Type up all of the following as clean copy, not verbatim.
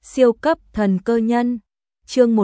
Siêu cấp thần cơ nhân, chương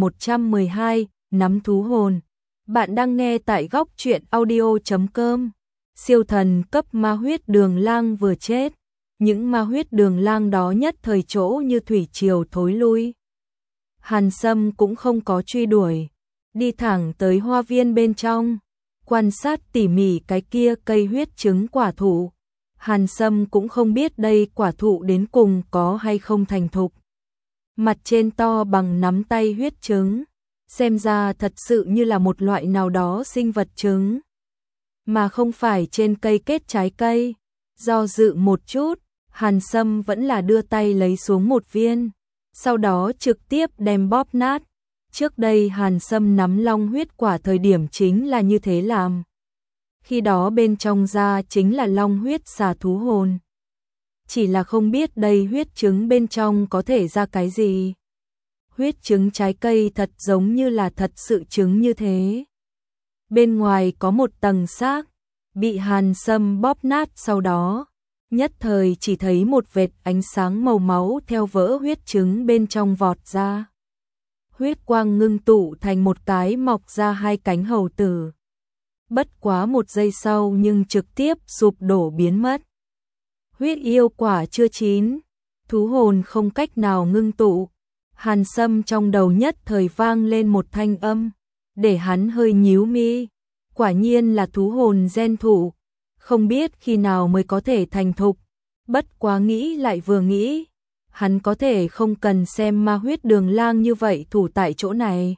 1112, nắm thú hồn. Bạn đang nghe tại góc truyện audio.com. Siêu thần cấp ma huyết đường lang vừa chết. Những ma huyết đường lang đó nhất thời chỗ như thủy triều thối lui. Hàn Sâm cũng không có truy đuổi, đi thẳng tới hoa viên bên trong, quan sát tỉ mỉ cái kia cây huyết trứng quả thụ. Hàn Sâm cũng không biết đây quả thụ đến cùng có hay không thành thục. Mặt trên to bằng nắm tay huyết trứng, xem ra thật sự như là một loại nào đó sinh vật trứng, mà không phải trên cây kết trái cây. Do dự một chút, Hàn Sâm vẫn là đưa tay lấy xuống một viên, sau đó trực tiếp đem bóp nát. Trước đây Hàn Sâm nắm long huyết quả thời điểm chính là như thế làm. Khi đó bên trong ra chính là long huyết xà thú hồn. Chỉ là không biết đây huyết trứng bên trong có thể ra cái gì. Huyết trứng trái cây thật giống như là thật sự trứng như thế. Bên ngoài có một tầng xác, bị Hàn Sâm bóp nát, sau đó nhất thời chỉ thấy một vệt ánh sáng màu máu theo vỡ huyết trứng bên trong vọt ra. Huyết quang ngưng tụ thành một cái mọc ra hai cánh hầu tử. Bất quá một giây sau nhưng trực tiếp sụp đổ biến mất. Huyết yêu quả chưa chín, thú hồn không cách nào ngưng tụ. Hàn Sâm trong đầu nhất thời vang lên một thanh âm, để hắn hơi nhíu mi. Quả nhiên là thú hồn gen thủ, không biết khi nào mới có thể thành thục. Bất quá nghĩ lại vừa nghĩ, hắn có thể không cần xem ma huyết đường lang như vậy thủ tại chỗ này.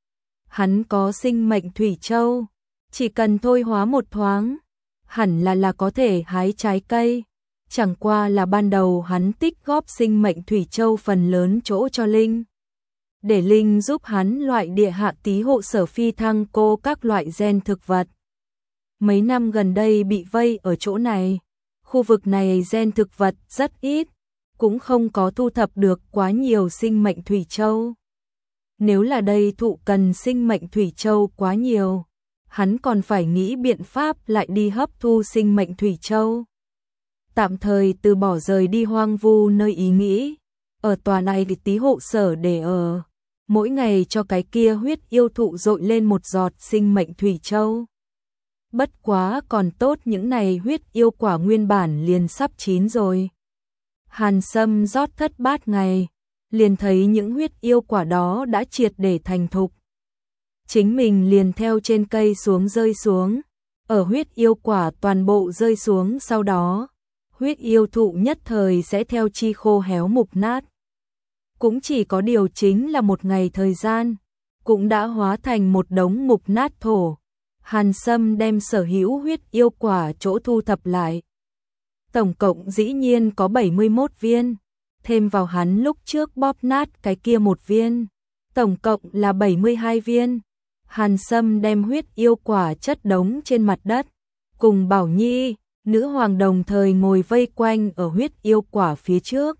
Hắn có sinh mệnh thủy châu, chỉ cần thôi hóa một thoáng, hẳn là có thể hái trái cây. Chẳng qua là ban đầu hắn tích góp sinh mệnh thủy châu phần lớn chỗ cho Linh, để Linh giúp hắn loại địa hạ tí hộ sở phi thăng cô các loại gen thực vật. Mấy năm gần đây bị vây ở chỗ này, khu vực này gen thực vật rất ít, cũng không có thu thập được quá nhiều sinh mệnh thủy châu. Nếu là đây thụ cần sinh mệnh thủy châu quá nhiều, hắn còn phải nghĩ biện pháp lại đi hấp thu sinh mệnh thủy châu. Tạm thời từ bỏ rời đi hoang vu nơi ý nghĩ, ở tòa này thì tí hộ sở để ở, mỗi ngày cho cái kia huyết yêu thụ dội lên một giọt sinh mệnh thủy châu. Bất quá còn tốt những này huyết yêu quả nguyên bản liền sắp chín rồi. Hàn Sâm rót thất bát ngày, liền thấy những huyết yêu quả đó đã triệt để thành thục. Chính mình liền theo trên cây xuống rơi xuống, ở huyết yêu quả toàn bộ rơi xuống, sau đó huyết yêu thụ nhất thời sẽ theo chi khô héo mục nát. Cũng chỉ có điều chính là một ngày thời gian, cũng đã hóa thành một đống mục nát thổ. Hàn Sâm đem sở hữu huyết yêu quả chỗ thu thập lại. Tổng cộng dĩ nhiên có 71 viên, thêm vào hắn lúc trước bóp nát cái kia một viên, tổng cộng là 72 viên. Hàn Sâm đem huyết yêu quả chất đống trên mặt đất, cùng Bảo Nhi, nữ hoàng đồng thời ngồi vây quanh ở huyết yêu quả phía trước.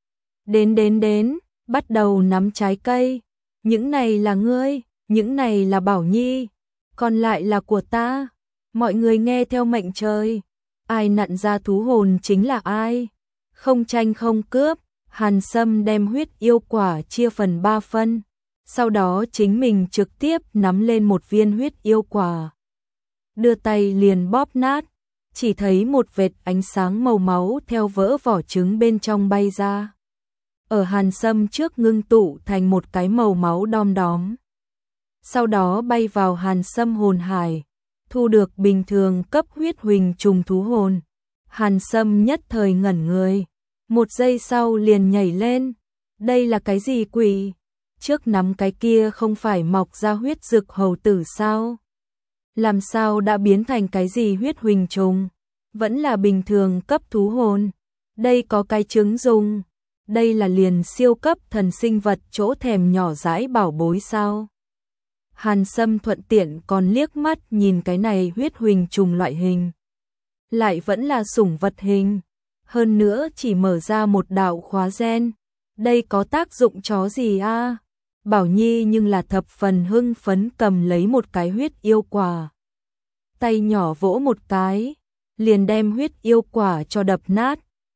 Đến, bắt đầu nắm trái cây. Những này là ngươi, những này là Bảo Nhi, còn lại là của ta. Mọi người nghe theo mệnh trời, ai nặn ra thú hồn chính là ai. Không tranh không cướp. Hàn Sâm đem huyết yêu quả chia phần 3 phân, sau đó chính mình trực tiếp nắm lên một viên huyết yêu quả, đưa tay liền bóp nát. Chỉ thấy một vệt ánh sáng màu máu theo vỡ vỏ trứng bên trong bay ra, ở Hàn Sâm trước ngưng tụ thành một cái màu máu đom đóm, sau đó bay vào Hàn Sâm hồn hải, thu được bình thường cấp huyết huỳnh trùng thú hồn. Hàn Sâm nhất thời ngẩn người, một giây sau liền nhảy lên. Đây là cái gì quỷ? Trước nắm cái kia không phải mọc ra huyết dực hầu tử sao? Làm sao đã biến thành cái gì huyết huỳnh trùng? Vẫn là bình thường cấp thú hồn. Đây có cái trứng dùng. Đây là liền siêu cấp thần sinh vật chỗ thèm nhỏ dãi bảo bối sao? Hàn Sâm thuận tiện còn liếc mắt nhìn cái này huyết huỳnh trùng loại hình, lại vẫn là sủng vật hình, hơn nữa chỉ mở ra một đạo khóa gen. Đây có tác dụng chó gì a? Bảo Nhi nhưng là thập phần hưng phấn cầm lấy một cái huyết yêu quả, tay nhỏ vỗ một cái, liền đem huyết yêu quả cho đập nát.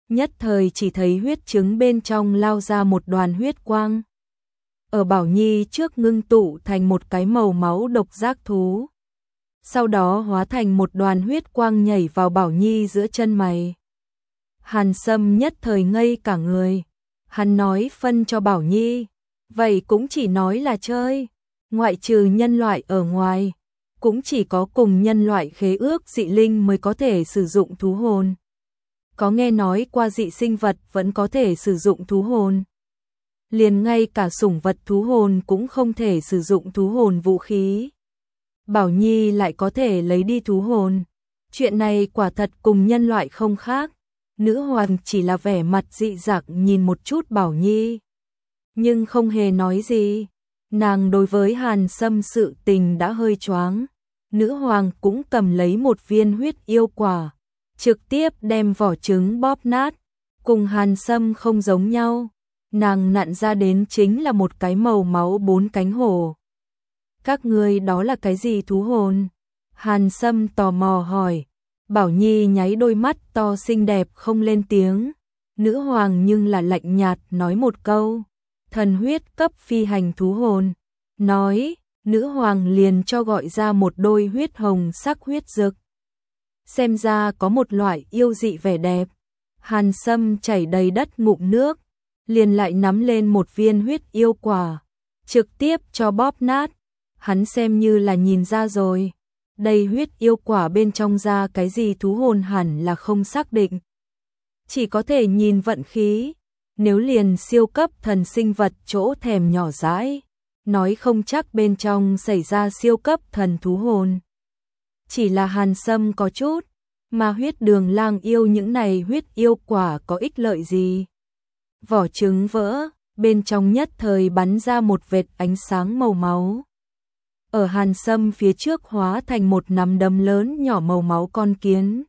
nhất thời chỉ thấy huyết trứng bên trong lao ra một đoàn huyết quang. Ở Bảo Nhi trước ngưng tụ thành một cái màu máu độc giác thú. Sau đó hóa thành một đoàn huyết quang nhảy vào Bảo Nhi giữa chân mày. Hàn Sâm nhất thời ngây cả người. Hắn nói phân cho Bảo Nhi, vậy cũng chỉ nói là chơi, ngoại trừ nhân loại ở ngoài, cũng chỉ có cùng nhân loại khế ước dị linh mới có thể sử dụng thú hồn. Có nghe nói qua dị sinh vật vẫn có thể sử dụng thú hồn. Liền ngay cả sủng vật thú hồn cũng không thể sử dụng thú hồn vũ khí. Bảo Nhi lại có thể lấy đi thú hồn. Chuyện này quả thật cùng nhân loại không khác. Nữ hoàng chỉ là vẻ mặt dị dạng nhìn một chút Bảo Nhi, nhưng không hề nói gì. Nàng đối với Hàn Sâm sự tình đã hơi choáng. Nữ hoàng cũng cầm lấy một viên huyết yêu quả, trực tiếp đem vỏ trứng bóp nát. Cùng Hàn Sâm không giống nhau, nàng nặn ra đến chính là một cái màu máu 4 cánh hổ. Các ngươi đó là cái gì thú hồn? Hàn Sâm tò mò hỏi. Bảo Nhi nháy đôi mắt to xinh đẹp không lên tiếng. Nữ hoàng nhưng là lạnh nhạt nói một câu, thần huyết cấp phi hành thú hồn. Nói, nữ hoàng liền cho gọi ra một đôi huyết hồng sắc huyết dực. Xem ra có một loại yêu dị vẻ đẹp. Hàn Sâm chảy đầy đất ngụm nước, liền lại nắm lên một viên huyết yêu quả, trực tiếp cho bóp nát. Hắn xem như là nhìn ra rồi. Đây huyết yêu quả bên trong ra cái gì thú hồn hẳn là không xác định. Chỉ có thể nhìn vận khí. Nếu liền siêu cấp thần sinh vật chỗ thèm nhỏ dãi, nói không chắc bên trong xảy ra siêu cấp thần thú hồn. Chỉ là Hàn Sâm có chút, mà huyết đường lang yêu những này huyết yêu quả có ích lợi gì. Vỏ trứng vỡ, bên trong nhất thời bắn ra một vệt ánh sáng màu máu. Ở Hàn Sâm phía trước hóa thành một nắm đấm lớn nhỏ màu máu con kiến.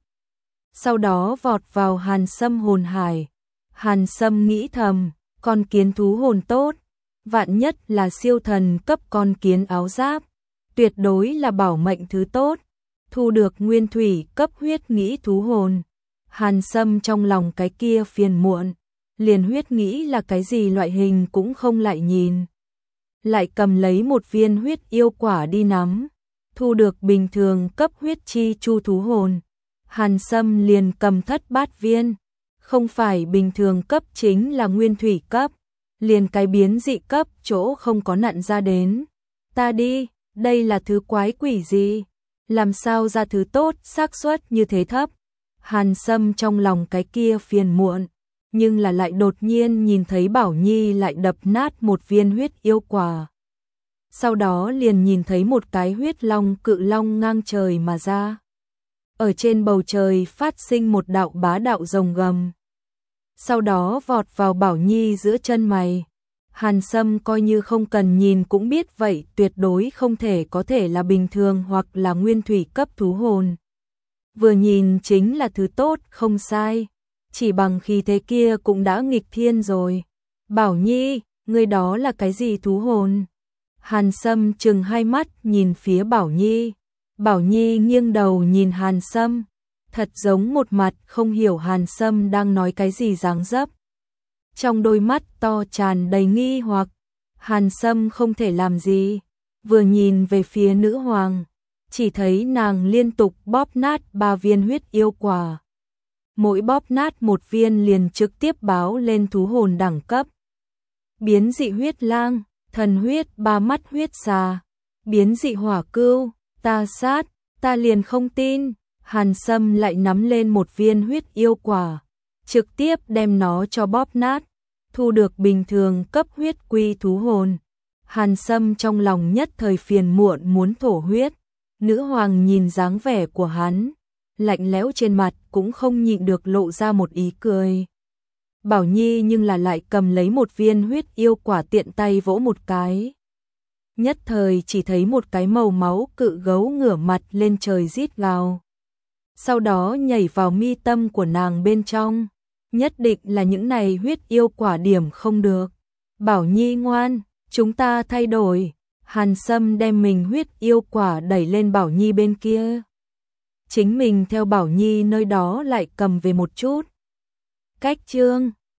Sau đó vọt vào Hàn Sâm hồn hải. Hàn Sâm nghĩ thầm, con kiến thú hồn tốt, vạn nhất là siêu thần cấp con kiến áo giáp, tuyệt đối là bảo mệnh thứ tốt, thu được nguyên thủy cấp huyết nghĩ thú hồn. Hàn Sâm trong lòng cái kia phiền muộn, liền huyết nghĩ là cái gì loại hình cũng không lại nhìn. Lại cầm lấy một viên huyết yêu quả đi nắm, thu được bình thường cấp huyết chi chu thú hồn. Hàn Sâm liền cầm thất bát viên, không phải bình thường cấp chính là nguyên thủy cấp, liền cái biến dị cấp chỗ không có nặn ra đến. Ta đi, đây là thứ quái quỷ gì? Làm sao ra thứ tốt xác suất như thế thấp? Hàn Sâm trong lòng cái kia phiền muộn, nhưng là lại đột nhiên nhìn thấy Bảo Nhi lại đập nát một viên huyết yêu quả. Sau đó liền nhìn thấy một cái huyết long cự long ngang trời mà ra. Ở trên bầu trời phát sinh một đạo bá đạo rồng gầm. Sau đó vọt vào Bảo Nhi giữa chân mày. Hàn Sâm coi như không cần nhìn cũng biết vậy tuyệt đối không thể có thể là bình thường hoặc là nguyên thủy cấp thú hồn. Vừa nhìn chính là thứ tốt không sai. Chỉ bằng khí thế kia cũng đã nghịch thiên rồi. Bảo Nhi, ngươi đó là cái gì thú hồn? Hàn Sâm trừng hai mắt nhìn phía Bảo Nhi. Bảo Nhi nghiêng đầu nhìn Hàn Sâm, thật giống một mặt không hiểu Hàn Sâm đang nói cái gì dáng dấp. Trong đôi mắt to tràn đầy nghi hoặc, Hàn Sâm không thể làm gì, vừa nhìn về phía nữ hoàng, chỉ thấy nàng liên tục bóp nát 3 viên huyết yêu quả. Mỗi bóp nát một viên liền trực tiếp báo lên thú hồn đẳng cấp. Biến dị huyết lang, thần huyết 3 mắt huyết xà, biến dị hỏa cưu, ta sát, ta liền không tin. Hàn Sâm lại nắm lên một viên huyết yêu quả, trực tiếp đem nó cho bóp nát, thu được bình thường cấp huyết quy thú hồn. Hàn Sâm trong lòng nhất thời phiền muộn muốn thổ huyết. Nữ hoàng nhìn dáng vẻ của hắn, lạnh lẽo trên mặt cũng không nhịn được lộ ra một ý cười. Bảo Nhi nhưng là lại cầm lấy một viên huyết yêu quả tiện tay vỗ một cái. Nhất thời chỉ thấy một cái màu máu cự gấu ngửa mặt lên trời rít gào. Sau đó nhảy vào mi tâm của nàng bên trong. Nhất định là những này huyết yêu quả điểm không được. Bảo Nhi ngoan, chúng ta thay đổi. Hàn Sâm đem mình huyết yêu quả đẩy lên Bảo Nhi bên kia. Chính mình theo Bảo Nhi nơi đó lại cầm về một chút. Cách chương